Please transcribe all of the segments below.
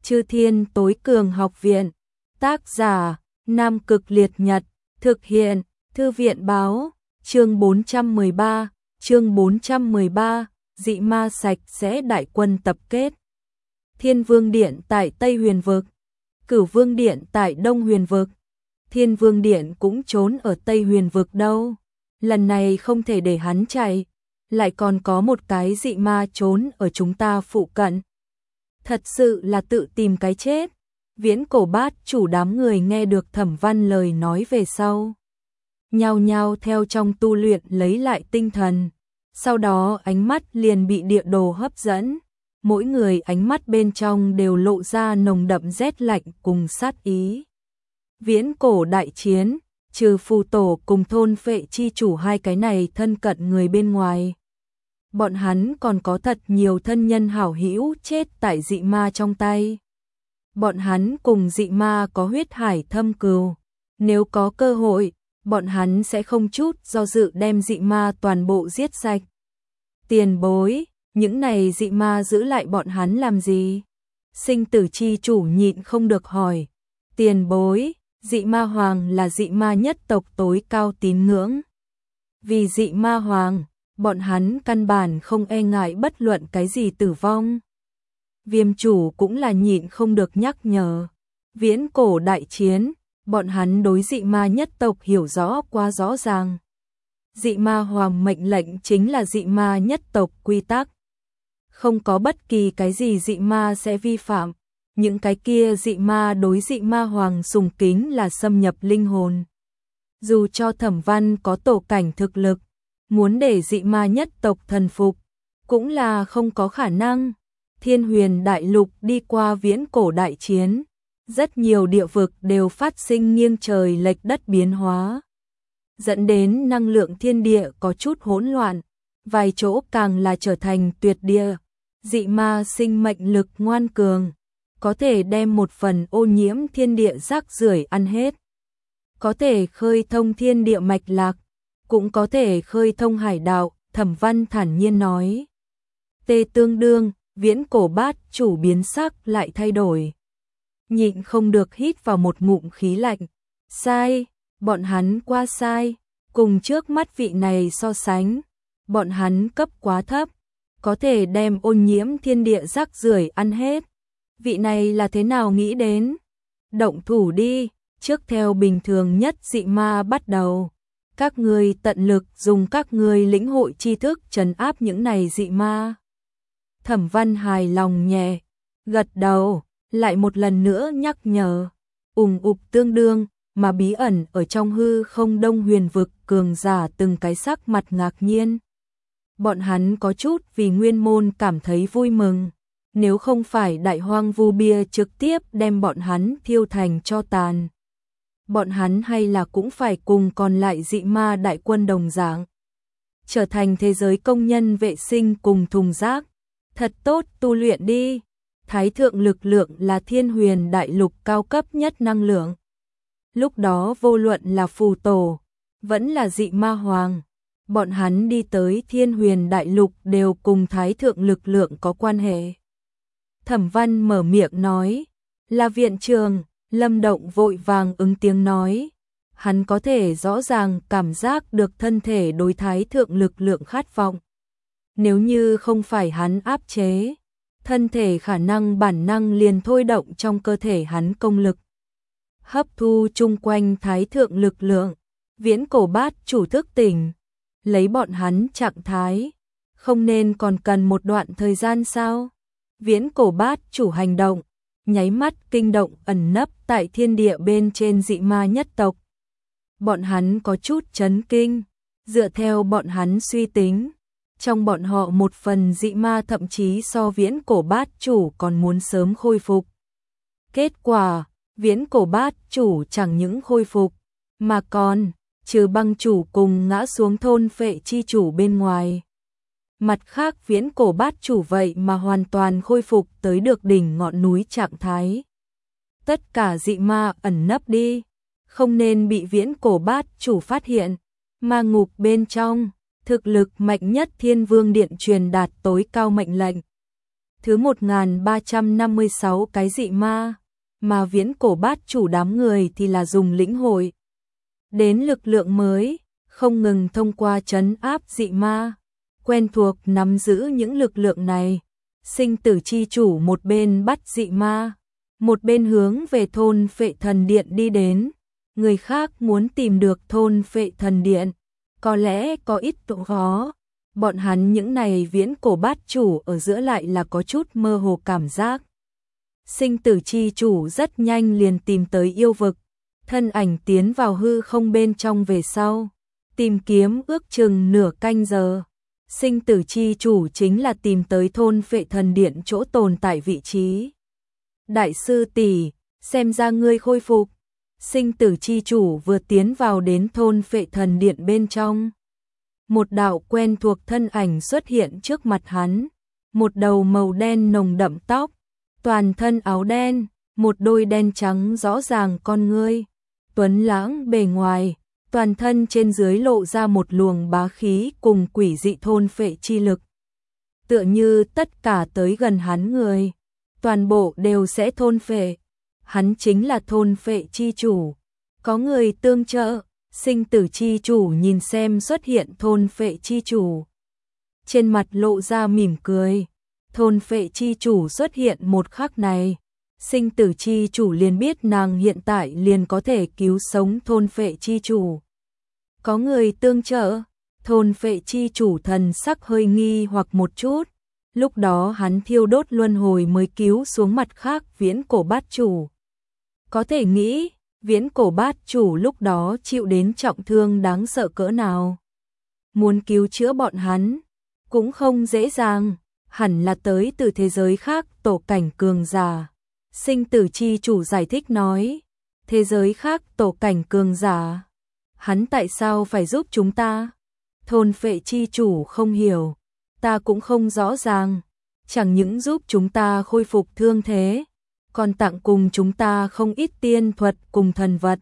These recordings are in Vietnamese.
Chư Thiên Tối Cường Học Viện. Tác giả Nam Cực Liệt Nhật. Thực hiện Thư viện Báo. Chương 413. Chương 413. Dị ma sạch sẽ đại quân tập kết. Thiên Vương Điện tại Tây Huyền Vực, Cửu Vương Điện tại Đông Huyền Vực. Thiên Vương Điện cũng trốn ở Tây Huyền Vực đâu. Lần này không thể để hắn chạy. Lại còn có một cái dị ma trốn ở chúng ta phụ cận. Thật sự là tự tìm cái chết. Viễn Cổ Bát chủ đám người nghe được Thẩm Văn lời nói về sau, nhao nhao theo trong tu luyện lấy lại tinh thần. Sau đó ánh mắt liền bị địa đồ hấp dẫn. Mỗi người ánh mắt bên trong đều lộ ra nồng đậm rét lạnh cùng sát ý. Viễn cổ đại chiến, trừ phù tổ cùng thôn phệ chi chủ hai cái này thân cận người bên ngoài, bọn hắn còn có thật nhiều thân nhân hảo hữu chết tại dị ma trong tay. Bọn hắn cùng dị ma có huyết hải thâm cừu. Nếu có cơ hội, bọn hắn sẽ không chút do dự đem dị ma toàn bộ giết sạch. Tiền bối, những này dị ma giữ lại bọn hắn làm gì? Sinh tử chi chủ nhịn không được hỏi. Tiền bối, dị ma hoàng là dị ma nhất tộc tối cao tín ngưỡng. Vì dị ma hoàng, bọn hắn căn bản không e ngại bất luận cái gì tử vong. Viêm chủ cũng là nhịn không được nhắc nhở. Viễn cổ đại chiến, bọn hắn đối dị ma nhất tộc hiểu rõ quá rõ ràng. Dị ma hoàng mệnh lệnh chính là dị ma nhất tộc quy tắc. Không có bất kỳ cái gì dị ma sẽ vi phạm. Những cái kia dị ma đối dị ma hoàng sùng kính là xâm nhập linh hồn. Dù cho Thẩm Văn có tổ cảnh thực lực, muốn để dị ma nhất tộc thần phục, cũng là không có khả năng. Thiên Huyền Đại Lục đi qua viễn cổ đại chiến, rất nhiều địa vực đều phát sinh nghiêng trời lệch đất biến hóa, dẫn đến năng lượng thiên địa có chút hỗn loạn, vài chỗ càng là trở thành tuyệt địa. Dị ma sinh mệnh lực ngoan cường, có thể đem một phần ô nhiễm thiên địa rác rưởi ăn hết, có thể khơi thông thiên địa mạch lạc, cũng có thể khơi thông hải đạo. Thẩm Văn thản nhiên nói. Tê tương đương, Viễn Cổ Bát chủ biến sắc lại thay đổi. Nhịn không được hít vào một ngụm khí lạnh. Sai, bọn hắn qua sai, cùng trước mắt vị này so sánh, bọn hắn cấp quá thấp, có thể đem ô nhiễm thiên địa rác rưởi ăn hết. Vị này là thế nào nghĩ đến? Động thủ đi, trước theo bình thường nhất dị ma bắt đầu. Các ngươi tận lực dùng các ngươi lĩnh hội tri thức trấn áp những này dị ma. Thẩm Văn hài lòng nhẹ, gật đầu, lại một lần nữa nhắc nhở. Ục tương đương, mà bí ẩn ở trong hư không Đông Huyền Vực cường giả từng cái sắc mặt ngạc nhiên. Bọn hắn có chút vì Nguyên Môn cảm thấy vui mừng. Nếu không phải Đại Hoang Vu Bia trực tiếp đem bọn hắn thiêu thành tro tàn, bọn hắn hay là cũng phải cùng còn lại dị ma đại quân đồng dạng, trở thành thế giới công nhân vệ sinh cùng thùng rác. Thật tốt tu luyện đi. Thái thượng lực lượng là Thiên Huyền Đại Lục cao cấp nhất năng lượng. Lúc đó vô luận là phù tổ, vẫn là dị ma hoàng, bọn hắn đi tới Thiên Huyền Đại Lục đều cùng thái thượng lực lượng có quan hệ. Thẩm Văn mở miệng nói, là viện trường. Lâm Động vội vàng ứng tiếng nói. Hắn có thể rõ ràng cảm giác được thân thể đối thái thượng lực lượng khát vọng. Nếu như không phải hắn áp chế, thân thể khả năng bản năng liền thôi động trong cơ thể hắn công lực, hấp thu chung quanh thái thượng lực lượng. Viễn Cổ Bát chủ thức tỉnh, lấy bọn hắn trạng thái, không nên còn cần một đoạn thời gian sao? Viễn Cổ Bát chủ hành động, nháy mắt kinh động ẩn nấp tại thiên địa bên trên dị ma nhất tộc. Bọn hắn có chút chấn kinh, dựa theo bọn hắn suy tính, trong bọn họ một phần dị ma thậm chí so Viễn Cổ Bát chủ còn muốn sớm khôi phục. Kết quả, Viễn Cổ Bát chủ chẳng những khôi phục, mà còn, trừ băng chủ cùng ngã xuống thôn phệ chi chủ bên ngoài. Mặt khác Viễn Cổ Bát chủ vậy mà hoàn toàn khôi phục tới được đỉnh ngọn núi trạng thái. Tất cả dị ma ẩn nấp đi, không nên bị Viễn Cổ Bát chủ phát hiện. Ma ngục bên trong, thực lực mạnh nhất Thiên Vương Điện truyền đạt tối cao mệnh lệnh. Thứ 1356 cái dị ma, mà Viễn Cổ Bát Chủ đám người thì là dùng lĩnh hội đến lực lượng mới, không ngừng thông qua trấn áp dị ma, quen thuộc nắm giữ những lực lượng này. Sinh tử chi chủ một bên bắt dị ma, một bên hướng về thôn Phệ Thần Điện đi đến. Người khác muốn tìm được thôn Phệ Thần Điện, có lẽ có ít độ khó. Bọn hắn những này Viễn Cổ Bát Chủ ở giữa lại là có chút mơ hồ cảm giác. Sinh tử chi chủ rất nhanh liền tìm tới yêu vực, thân ảnh tiến vào hư không bên trong về sau, tìm kiếm ước chừng nửa canh giờ. Sinh tử chi chủ chính là tìm tới thôn Phệ Thần Điện chỗ tồn tại vị trí. Đại sư tỷ, xem ra ngươi khôi phục. Sinh tử chi chủ vừa tiến vào đến thôn Phệ Thần Điện bên trong. Một đạo quen thuộc thân ảnh xuất hiện trước mặt hắn, một đầu màu đen nồng đậm tóc, toàn thân áo đen, một đôi đen trắng rõ ràng con ngươi, tuấn lãng bề ngoài, toàn thân trên dưới lộ ra một luồng bá khí cùng quỷ dị thôn phệ chi lực. Tựa như tất cả tới gần hắn người, toàn bộ đều sẽ thôn phệ. Hắn chính là thôn phệ chi chủ, có người tương trợ. Sinh tử chi chủ nhìn xem xuất hiện thôn phệ chi chủ, trên mặt lộ ra mỉm cười. Thôn phệ chi chủ xuất hiện một khắc này, sinh tử chi chủ liền biết nàng hiện tại liền có thể cứu sống thôn phệ chi chủ. Có người tương trợ, thôn phệ chi chủ thần sắc hơi nghi hoặc một chút. Lúc đó hắn thiêu đốt luân hồi mới cứu xuống mặt khác Viễn Cổ Bát Chủ. Có thể nghĩ, Viễn Cổ Bát Chủ lúc đó chịu đến trọng thương đáng sợ cỡ nào. Muốn cứu chữa bọn hắn, cũng không dễ dàng, hẳn là tới từ thế giới khác tổ cảnh cường giả. Sinh tử chi chủ giải thích nói, thế giới khác tổ cảnh cường giả. Hắn tại sao phải giúp chúng ta? Thôn phệ chi chủ không hiểu, ta cũng không rõ ràng, chẳng những giúp chúng ta khôi phục thương thế, còn tặng cùng chúng ta không ít tiên thuật cùng thần vật.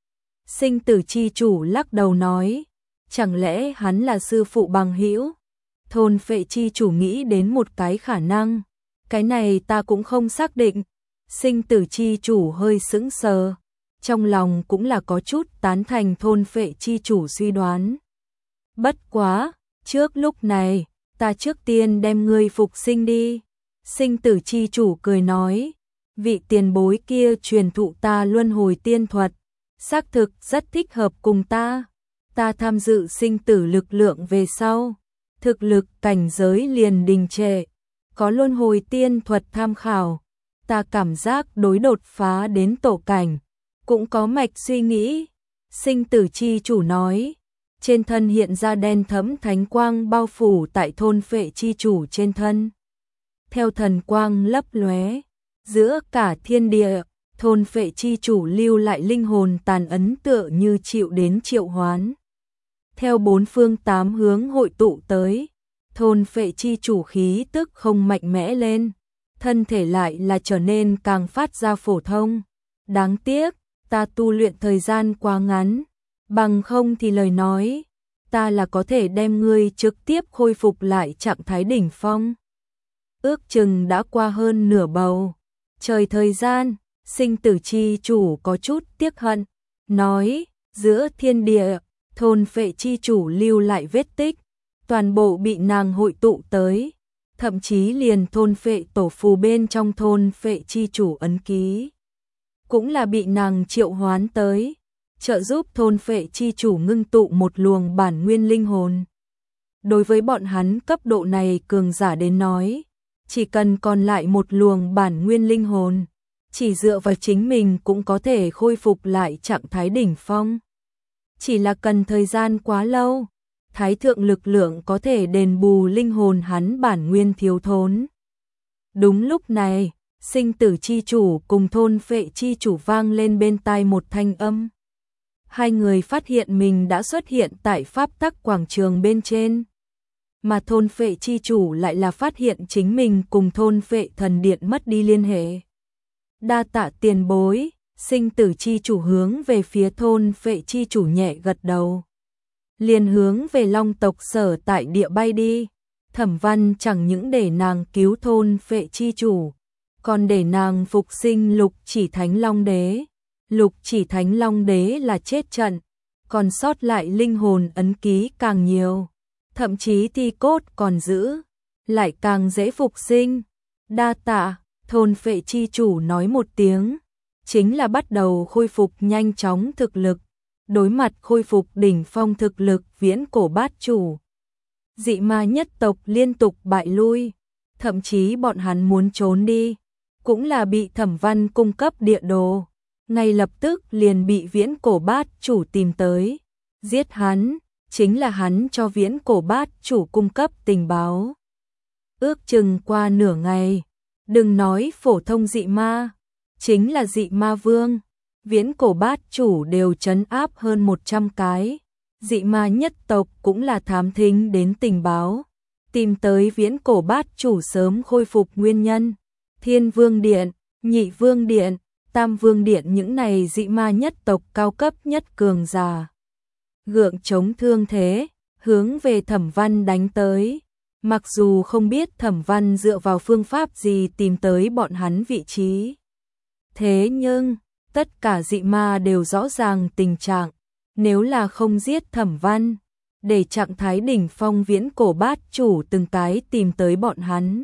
Sinh tử chi chủ lắc đầu nói, chẳng lẽ hắn là sư phụ bằng hữu? Thôn phệ chi chủ nghĩ đến một cái khả năng, cái này ta cũng không xác định. Sinh tử chi chủ hơi sững sờ, trong lòng cũng là có chút tán thành thôn phệ chi chủ suy đoán. Bất quá, trước lúc này, ta trước tiên đem ngươi phục sinh đi. Sinh tử chi chủ cười nói, vị tiền bối kia truyền thụ ta luân hồi tiên thuật, xác thực rất thích hợp cùng ta. Ta tham dự sinh tử lực lượng về sau, thực lực cảnh giới liền đình trệ, có luân hồi tiên thuật tham khảo, ta cảm giác đối đột phá đến tổ cảnh, cũng có mạch suy nghĩ. Sinh tử chi chủ nói, trên thân hiện ra đen thẫm thánh quang bao phủ tại thôn phệ chi chủ trên thân. Theo thần quang lấp lóe, giữa cả thiên địa, thôn phệ chi chủ lưu lại linh hồn tàn ấn tựa như chịu đến triệu hoán. Theo bốn phương tám hướng hội tụ tới, thôn phệ chi chủ khí tức không mạnh mẽ lên, thân thể lại là trở nên càng phát ra phổ thông. Đáng tiếc, ta tu luyện thời gian quá ngắn, bằng không thì lời nói, ta là có thể đem ngươi trực tiếp khôi phục lại trạng thái đỉnh phong. Ước chừng đã qua hơn nửa bầu trời thời gian, sinh tử chi chủ có chút tiếc hận, nói, giữa thiên địa, thôn phệ chi chủ lưu lại vết tích, toàn bộ bị nàng hội tụ tới, thậm chí liền thôn phệ tổ phù bên trong thôn phệ chi chủ ấn ký, cũng là bị nàng triệu hoán tới, trợ giúp thôn phệ chi chủ ngưng tụ một luồng bản nguyên linh hồn. Đối với bọn hắn cấp độ này cường giả đến nói, chỉ cần còn lại một luồng bản nguyên linh hồn, chỉ dựa vào chính mình cũng có thể khôi phục lại trạng thái đỉnh phong. Chỉ là cần thời gian quá lâu, thái thượng lực lượng có thể đền bù linh hồn hắn bản nguyên thiếu thốn. Đúng lúc này, sinh tử chi chủ cùng thôn phệ chi chủ vang lên bên tai một thanh âm. Hai người phát hiện mình đã xuất hiện tại pháp tắc quảng trường bên trên. Mà thôn phệ chi chủ lại là phát hiện chính mình cùng thôn phệ thần điện mất đi liên hệ. Đa tạ tiền bối, sinh tử chi chủ hướng về phía thôn phệ chi chủ nhẹ gật đầu. Liền hướng về long tộc sở tại địa bay đi. Thẩm Văn chẳng những để nàng cứu thôn Phệ chi chủ, còn để nàng phục sinh Lục Chỉ Thánh Long Đế. Lục Chỉ Thánh Long Đế là chết trận, còn sót lại linh hồn ấn ký càng nhiều, thậm chí thi cốt còn giữ, lại càng dễ phục sinh. Đa tạ, thôn Phệ chi chủ nói một tiếng, chính là bắt đầu khôi phục nhanh chóng thực lực, đối mặt khôi phục đỉnh phong thực lực viễn cổ bát chủ. Dị ma nhất tộc liên tục bại lui, thậm chí bọn hắn muốn trốn đi, cũng là bị Thẩm Văn cung cấp địa đồ, ngay lập tức liền bị viễn cổ bát chủ tìm tới, giết hắn, chính là hắn cho viễn cổ bát chủ cung cấp tình báo. Ước chừng qua nửa ngày, đừng nói phổ thông dị ma, chính là dị ma vương, viễn cổ bát chủ đều trấn áp hơn 100 cái. Dị ma nhất tộc cũng là thám thính đến tình báo, tìm tới viễn cổ bát chủ sớm khôi phục nguyên nhân. Thiên Vương Điện, Nhị Vương Điện, Tam Vương Điện, những này dị ma nhất tộc cao cấp nhất cường giả. Gượng chống thương thế, hướng về Thẩm Văn đánh tới. Mặc dù không biết Thẩm Văn dựa vào phương pháp gì tìm tới bọn hắn vị trí. Thế nhưng, tất cả dị ma đều rõ ràng tình trạng. Nếu là không giết Thẩm Văn, để trạng thái đỉnh phong viễn cổ bát chủ từng cái tìm tới bọn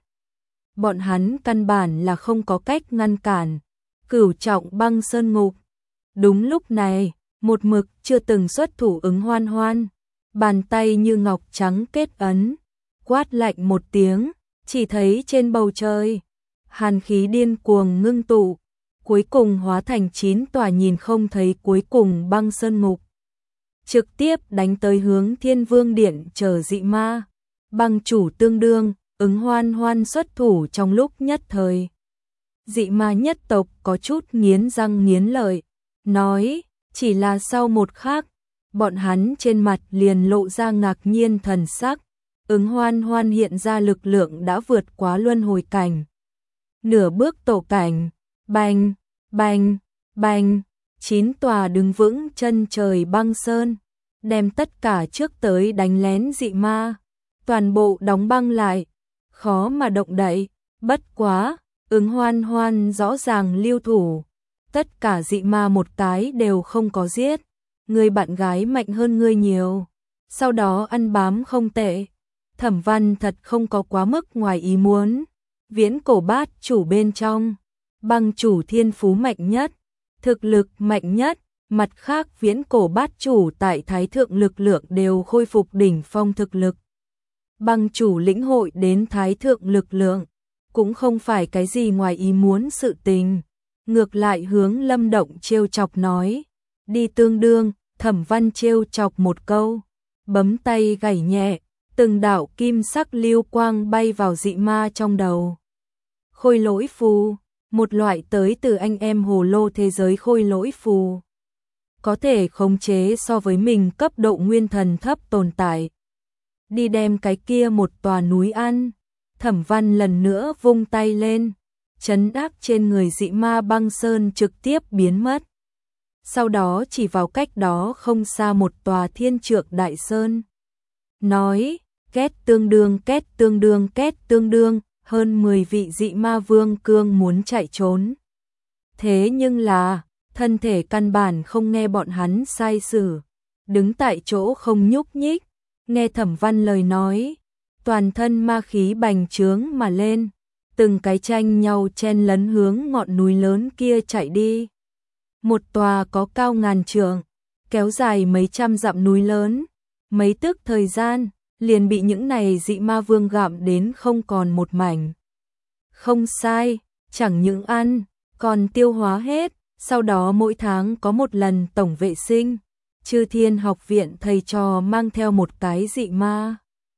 hắn căn bản là không có cách ngăn cản. Cửu trọng băng sơn ngục. Đúng lúc này, một mực chưa từng xuất thủ Ứng Hoan Hoan, bàn tay như ngọc trắng kết ấn, quát lạnh một tiếng, chỉ thấy trên bầu trời, hàn khí điên cuồng ngưng tụ, cuối cùng hóa thành 9 tòa nhìn không thấy cuối cùng băng sơn ngục. Trực tiếp đánh tới hướng Thiên Vương Điện chờ dị ma. Băng chủ tương đương, Ứng Hoan Hoan xuất thủ trong lúc nhất thời. Dị ma nhất tộc có chút nghiến răng nghiến lợi, nói, chỉ là sau một khắc, bọn hắn trên mặt liền lộ ra ngạc nhiên thần sắc. Ứng Hoan Hoan hiện ra lực lượng đã vượt quá luân hồi cảnh. Nửa bước tổ cảnh, bành, bành, bành. 9 tòa đứng vững chân trời băng sơn, đem tất cả trước tới đánh lén dị ma, toàn bộ đóng băng lại, khó mà động đậy. Bất quá, Ứng Hoan Hoan rõ ràng lưu thủ, tất cả dị ma một cái đều không có giết, người bạn gái mạnh hơn ngươi nhiều, sau đó ăn bám không tệ. Thẩm Văn thật không có quá mức ngoài ý muốn, viễn cổ bát chủ bên trong, băng chủ thiên phú mạnh nhất, thực lực mạnh nhất, mặt khác viễn cổ bát chủ tại thái thượng lực lượng đều khôi phục đỉnh phong thực lực. Băng chủ lĩnh hội đến thái thượng lực lượng, cũng không phải cái gì ngoài ý muốn sự tình, ngược lại hướng Lâm Động trêu chọc nói, đi tương đương. Thẩm Văn trêu chọc một câu, bấm tay gảy nhẹ, từng đạo kim sắc lưu quang bay vào dị ma trong đầu. Khôi lỗi phù, một loại tới từ anh em hồ lô thế giới khôi lỗi phù, có thể khống chế so với mình cấp độ nguyên thần thấp tồn tại. Đi đem cái kia một tòa núi ăn. Thẩm Văn lần nữa vung tay lên, trấn áp trên người dị ma băng sơn trực tiếp biến mất. Sau đó chỉ vào cách đó không xa một tòa thiên trượng đại sơn, nói, két tương đương, két tương đương, két tương đương, hơn 10 vị dị ma vương cương muốn chạy trốn. Thế nhưng là, thân thể căn bản không nghe bọn hắn sai sử, đứng tại chỗ không nhúc nhích, nghe Thẩm Văn lời nói, toàn thân ma khí bành trướng mà lên, từng cái tranh nhau chen lấn hướng ngọn núi lớn kia chạy đi. Một tòa có cao ngàn trượng, kéo dài mấy trăm dặm núi lớn, mấy tức thời gian, liền bị những này dị ma vương gặm đến không còn một mảnh. Không sai, chẳng những ăn, còn tiêu hóa hết, sau đó mỗi tháng có một lần tổng vệ sinh. Chư Thiên Học viện thầy trò mang theo một cái dị ma,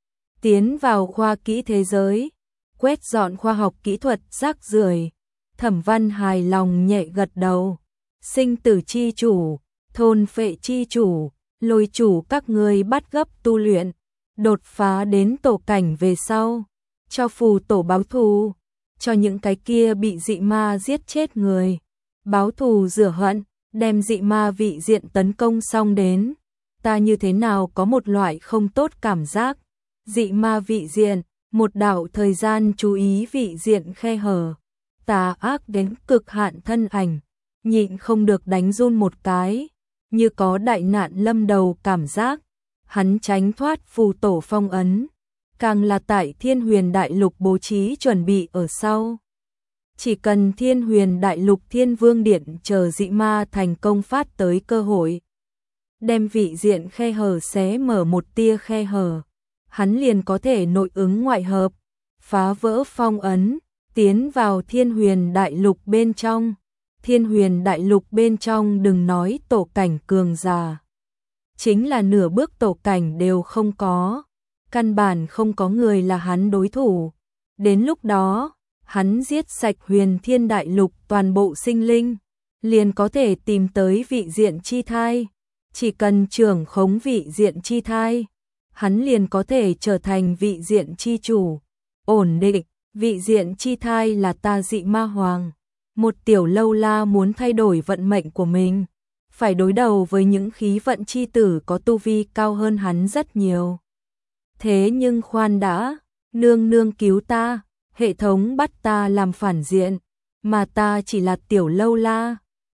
tiến vào khoa kỹ thế giới, quét dọn khoa học kỹ thuật rác rưởi. Thẩm Văn hài lòng nhẹ gật đầu. Sinh tử chi chủ, thôn phệ chi chủ, lôi chủ các ngươi bắt gấp tu luyện, đột phá đến tổ cảnh về sau, cho phù tổ báo thù, cho những cái kia bị dị ma giết chết người, báo thù rửa hận, đem dị ma vị diện tấn công xong đến. Ta như thế nào có một loại không tốt cảm giác, dị ma vị diện, một đạo thời gian chú ý vị diện khe hở, tà ác đến cực hạn thân ảnh, nhịn không được đánh run một cái, như có đại nạn lâm đầu cảm giác, hắn tránh thoát phù tổ phong ấn, càng là tại Thiên Huyền Đại Lục bố trí chuẩn bị ở sau. Chỉ cần Thiên Huyền Đại Lục Thiên Vương Điện chờ dị ma thành công phát tới cơ hội, đem vị diện khe hở xé mở một tia khe hở, hắn liền có thể nội ứng ngoại hợp, phá vỡ phong ấn, tiến vào Thiên Huyền Đại Lục bên trong. Thiên Huyền Đại Lục bên trong đừng nói tổ cảnh cường giả, chính là nửa bước tổ cảnh đều không có, căn bản không có người là hắn đối thủ. Đến lúc đó, hắn giết sạch Huyền Thiên Đại Lục toàn bộ sinh linh, liền có thể tìm tới vị diện chi thai. Chỉ cần trưởng khống vị diện chi thai, hắn liền có thể trở thành vị diện chi chủ. Ổn định, vị diện chi thai là ta dị ma hoàng. Một tiểu lâu la muốn thay đổi vận mệnh của mình, phải đối đầu với những khí vận chi tử có tu vi cao hơn hắn rất nhiều. Thế nhưng khoan đã, nương nương cứu ta, hệ thống bắt ta làm phản diện, mà ta chỉ là tiểu lâu la,